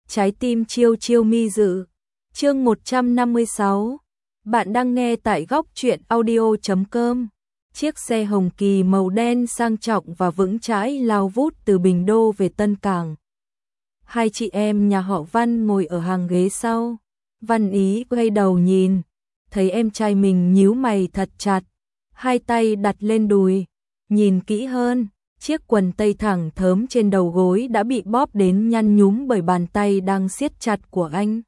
Trái tim chiêu chiêu mi dự. Chương 156. Bạn đang nghe tại góc truyện audio.com. Chiếc xe hồng kỳ màu đen sang trọng và vững chãi lao vút từ Bình Đô về Tân Cảng. Hai chị em nhà họ Văn ngồi ở hàng ghế sau. Văn Ý quay đầu nhìn, thấy em trai mình nhíu mày thật chặt, hai tay đặt lên đùi, nhìn kỹ hơn. Chiếc quần tây thẳng thớm trên đầu gối đã bị bóp đến nhăn nhúm bởi bàn tay đang siết chặt của anh.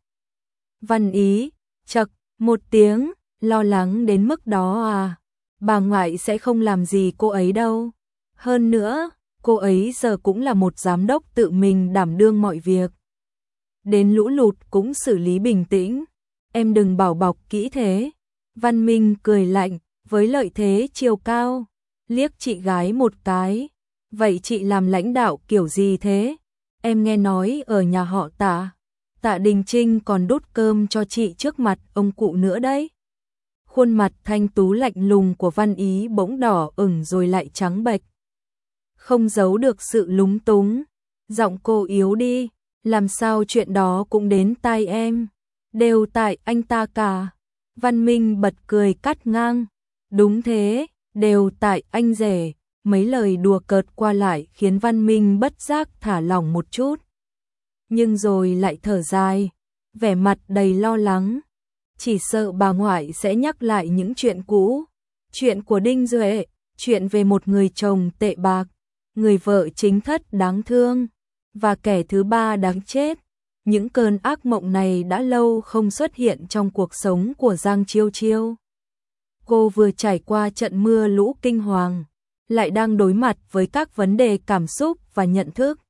Văn Ý, chậc, một tiếng, lo lắng đến mức đó à? Bà ngoại sẽ không làm gì cô ấy đâu. Hơn nữa, cô ấy giờ cũng là một giám đốc tự mình đảm đương mọi việc. Đến lũ lụt cũng xử lý bình tĩnh. Em đừng bảo bọc kỹ thế. Văn Minh cười lạnh, với lợi thế chiều cao, liếc chị gái một cái. Vậy chị làm lãnh đạo kiểu gì thế? Em nghe nói ở nhà họ Tạ Đình Trinh còn đút cơm cho chị trước mặt ông cụ nữa đấy. Khuôn mặt thanh tú lạnh lùng của Văn Ý bỗng đỏ ửng rồi lại trắng bệch. Không giấu được sự lúng túng. Giọng cô yếu đi, làm sao chuyện đó cũng đến tai em. Đều tại anh ta cả. Văn Minh bật cười cắt ngang. Đúng thế, đều tại anh rể. Mấy lời đùa cợt qua lại khiến Văn Minh bất giác thả lỏng một chút. Nhưng rồi lại thở dài, vẻ mặt đầy lo lắng. Chỉ sợ bà ngoại sẽ nhắc lại những chuyện cũ. Chuyện của Đinh Duệ, chuyện về một người chồng tệ bạc, người vợ chính thất đáng thương, và kẻ thứ ba đáng chết. Những cơn ác mộng này đã lâu không xuất hiện trong cuộc sống của Giang Chiêu Chiêu. Cô vừa trải qua trận mưa lũ kinh hoàng, lại đang đối mặt với các vấn đề cảm xúc và nhận thức.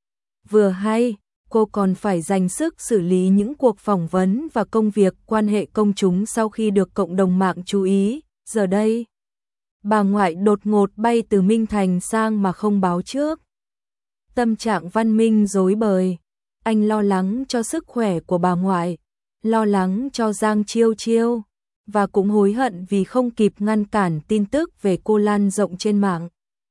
Vừa hay, cô còn phải dành sức xử lý những cuộc phỏng vấn và công việc quan hệ công chúng sau khi được cộng đồng mạng chú ý. Giờ đây, bà ngoại đột ngột bay từ Minh Thành sang mà không báo trước. Tâm trạng Văn Minh rối bời, anh lo lắng cho sức khỏe của bà ngoại, lo lắng cho Giang Chiêu Chiêu, và cũng hối hận vì không kịp ngăn cản tin tức về cô lan rộng trên mạng.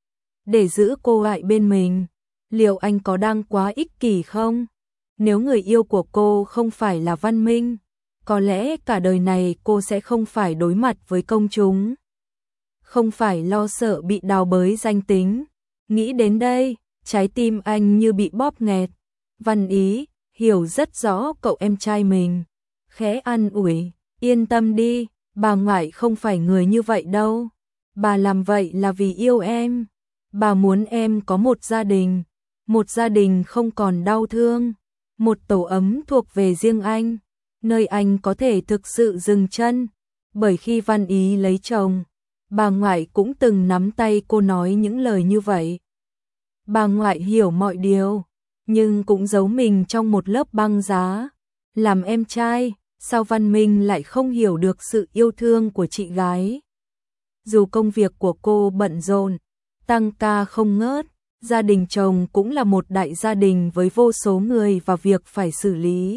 Để giữ cô lại bên mình, liệu anh có đang quá ích kỷ không? Nếu người yêu của cô không phải là Văn Minh, có lẽ cả đời này cô sẽ không phải đối mặt với công chúng. Không phải lo sợ bị đào bới danh tính. Nghĩ đến đây, trái tim anh như bị bóp nghẹt. Văn Ý hiểu rất rõ cậu em trai mình, khẽ an ủi, yên tâm đi, bà ngoại không phải người như vậy đâu. Bà làm vậy là vì yêu em. Bà muốn em có một gia đình không còn đau thương, một tổ ấm thuộc về riêng anh, nơi anh có thể thực sự dừng chân. Bởi khi Văn Ý lấy chồng, bà ngoại cũng từng nắm tay cô nói những lời như vậy. Bà ngoại hiểu mọi điều, nhưng cũng giấu mình trong một lớp băng giá. Làm em trai, sao Văn Minh lại không hiểu được sự yêu thương của chị gái? Dù công việc của cô bận rộn, tăng ca không ngớt, gia đình chồng cũng là một đại gia đình với vô số người và việc phải xử lý.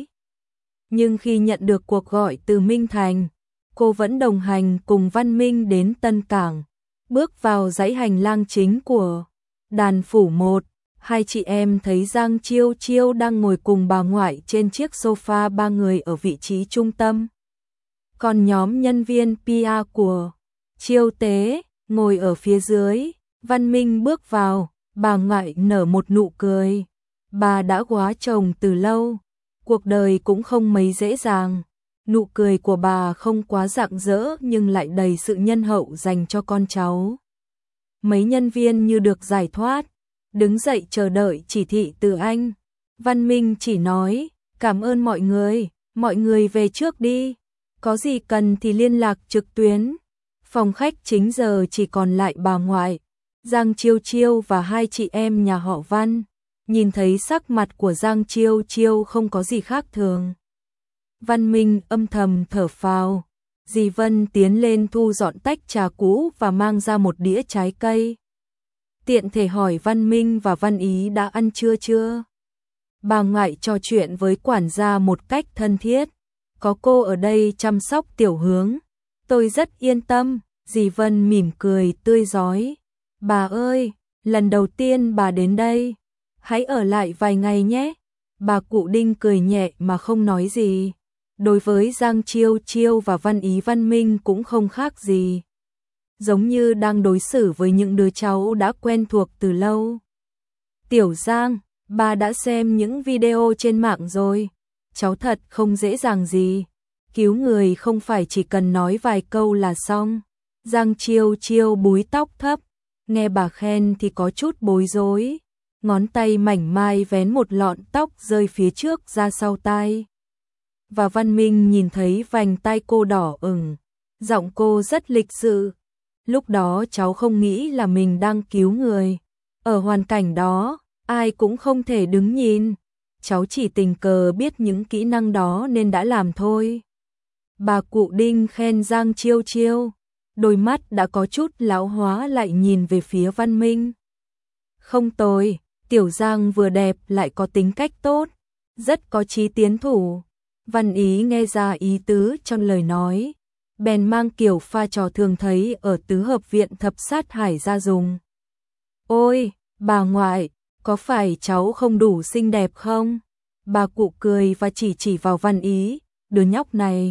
Nhưng khi nhận được cuộc gọi từ Minh Thành, cô vẫn đồng hành cùng Văn Minh đến Tân Cảng, bước vào dãy hành lang chính của Đàn Phủ 1. Hai chị em thấy Giang Chiêu Chiêu đang ngồi cùng bà ngoại trên chiếc sofa ba người ở vị trí trung tâm. Còn nhóm nhân viên PR của Chiêu Tế ngồi ở phía dưới. Văn Minh bước vào, bà ngoại nở một nụ cười. Bà đã góa chồng từ lâu, cuộc đời cũng không mấy dễ dàng. Nụ cười của bà không quá rạng rỡ nhưng lại đầy sự nhân hậu dành cho con cháu. Mấy nhân viên như được giải thoát, đứng dậy chờ đợi chỉ thị từ anh. Văn Minh chỉ nói, cảm ơn mọi người về trước đi. Có gì cần thì liên lạc trực tuyến. Phòng khách chính giờ chỉ còn lại bà ngoại, Giang Chiêu Chiêu và hai chị em nhà họ Văn. Nhìn thấy sắc mặt của Giang Chiêu Chiêu không có gì khác thường, Văn Minh âm thầm thở phào. Dì Vân tiến lên thu dọn tách trà cũ và mang ra một đĩa trái cây. Tiện thể hỏi Văn Minh và Văn Ý đã ăn trưa chưa? Bà ngoại trò chuyện với quản gia một cách thân thiết. Có cô ở đây chăm sóc Tiểu Hướng, tôi rất yên tâm. Dì Vân mỉm cười tươi rói. Bà ơi, lần đầu tiên bà đến đây, hãy ở lại vài ngày nhé. Bà cụ Đinh cười nhẹ mà không nói gì. Đối với Giang Chiêu Chiêu và Văn Ý Văn Minh cũng không khác gì. Giống như đang đối xử với những đứa cháu đã quen thuộc từ lâu. Tiểu Giang, bà đã xem những video trên mạng rồi. Cháu thật không dễ dàng gì. Cứu người không phải chỉ cần nói vài câu là xong. Giang Chiêu Chiêu búi tóc thấp, nghe bà khen thì có chút bối rối. Ngón tay mảnh mai vén một lọn tóc rơi phía trước ra sau tai. Và Văn Minh nhìn thấy vành tai cô đỏ ửng, giọng cô rất lịch sự. Lúc đó cháu không nghĩ là mình đang cứu người. Ở hoàn cảnh đó, ai cũng không thể đứng nhìn. Cháu chỉ tình cờ biết những kỹ năng đó nên đã làm thôi. Bà cụ Đinh khen Giang Chiêu Chiêu, đôi mắt đã có chút lão hóa lại nhìn về phía Văn Minh. Không tồi, Tiểu Giang vừa đẹp lại có tính cách tốt, rất có chí tiến thủ. Văn Ý nghe ra ý tứ trong lời nói, bèn mang kiểu pha trò thường thấy ở tứ hợp viện thập sát hải ra dùng. Ôi, bà ngoại, có phải cháu không đủ xinh đẹp không? Bà cụ cười và chỉ vào Văn Ý, đứa nhóc này.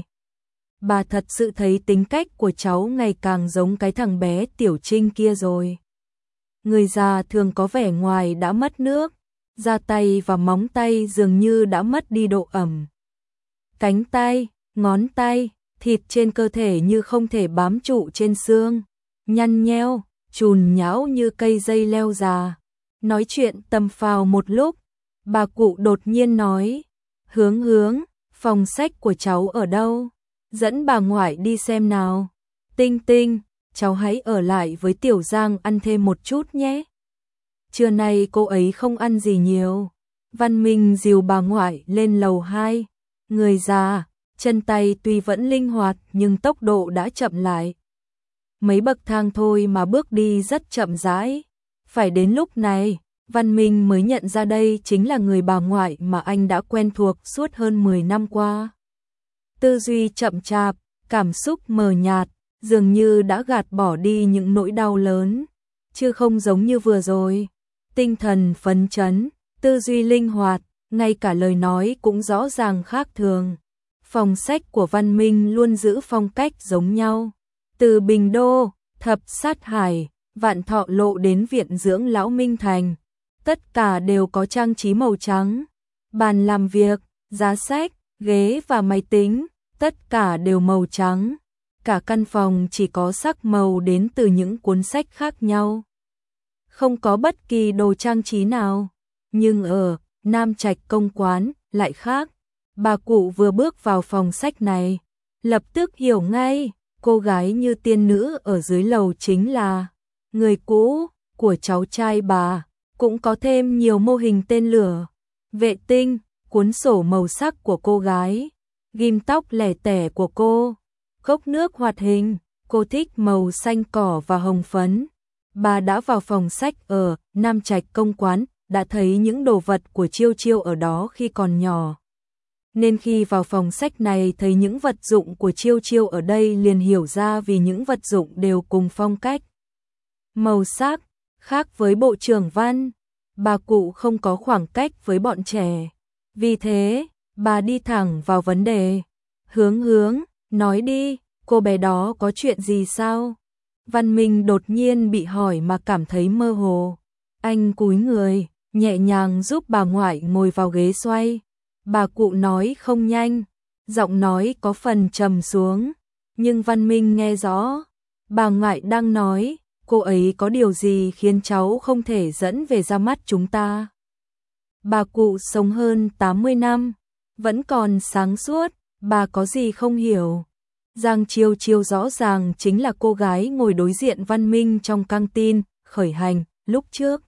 Bà thật sự thấy tính cách của cháu ngày càng giống cái thằng bé Tiểu Trinh kia rồi. Người già thường có vẻ ngoài đã mất nước, da tay và móng tay dường như đã mất đi độ ẩm. Cánh tay, ngón tay, thịt trên cơ thể như không thể bám trụ trên xương, nhăn nheo, chùn nhão như cây dây leo già. Nói chuyện tầm phào một lúc, bà cụ đột nhiên nói, Hướng, phòng sách của cháu ở đâu? Dẫn bà ngoại đi xem nào. Tinh Tinh, cháu hãy ở lại với Tiểu Giang ăn thêm một chút nhé. Trưa nay cô ấy không ăn gì nhiều. Văn Minh dìu bà ngoại lên lầu 2. Người già, chân tay tuy vẫn linh hoạt nhưng tốc độ đã chậm lại. Mấy bậc thang thôi mà bước đi rất chậm rãi. Phải đến lúc này, Văn Minh mới nhận ra đây chính là người bà ngoại mà anh đã quen thuộc suốt hơn 10 năm qua. Tư duy chậm chạp, cảm xúc mờ nhạt, dường như đã gạt bỏ đi những nỗi đau lớn, chứ không giống như vừa rồi. Tinh thần phấn chấn, tư duy linh hoạt, ngay cả lời nói cũng rõ ràng khác thường. Phòng sách của Văn Minh luôn giữ phong cách giống nhau. Từ Bình Đô, Thập Sát Hải, Vạn Thọ Lộ đến Viện Dưỡng Lão Minh Thành, tất cả đều có trang trí màu trắng. Bàn làm việc, giá sách, ghế và máy tính, tất cả đều màu trắng. Cả căn phòng chỉ có sắc màu đến từ những cuốn sách khác nhau. Không có bất kỳ đồ trang trí nào. Nhưng ở Nam Trạch Công Quán lại khác. Bà cụ vừa bước vào phòng sách này, lập tức hiểu ngay, cô gái như tiên nữ ở dưới lầu chính là người cũ của cháu trai bà. Cũng có thêm nhiều mô hình tên lửa, vệ tinh, cuốn sổ màu sắc của cô gái, ghim tóc lẻ tẻ của cô, cốc nước hoạt hình, cô thích màu xanh cỏ và hồng phấn. Bà đã vào phòng sách ở Nam Trạch Công Quán, đã thấy những đồ vật của Chiêu Chiêu ở đó khi còn nhỏ. Nên khi vào phòng sách này thấy những vật dụng của Chiêu Chiêu ở đây liền hiểu ra vì những vật dụng đều cùng phong cách. Màu sắc, khác với bộ trưởng Văn, bà cụ không có khoảng cách với bọn trẻ. Vì thế, bà đi thẳng vào vấn đề. Hướng, nói đi, cô bé đó có chuyện gì sao? Văn Minh đột nhiên bị hỏi mà cảm thấy mơ hồ. Anh cúi người, nhẹ nhàng giúp bà ngoại ngồi vào ghế xoay. Bà cụ nói không nhanh, giọng nói có phần trầm xuống, nhưng Văn Minh nghe rõ. Bà ngoại đang nói, cô ấy có điều gì khiến cháu không thể dẫn về ra mắt chúng ta. Bà cụ sống hơn 80 năm, vẫn còn sáng suốt, bà có gì không hiểu. Giang Chiêu Chiêu rõ ràng chính là cô gái ngồi đối diện Văn Minh trong căng tin, khởi hành, lúc trước.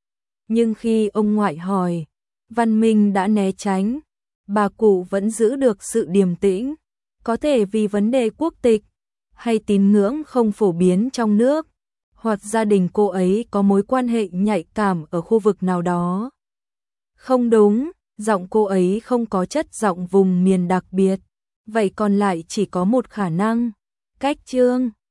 Nhưng khi ông ngoại hỏi, Văn Minh đã né tránh, bà cụ vẫn giữ được sự điềm tĩnh, có thể vì vấn đề quốc tịch, hay tín ngưỡng không phổ biến trong nước, hoặc gia đình cô ấy có mối quan hệ nhạy cảm ở khu vực nào đó. Không đúng, giọng cô ấy không có chất giọng vùng miền đặc biệt, vậy còn lại chỉ có một khả năng, cách Trương.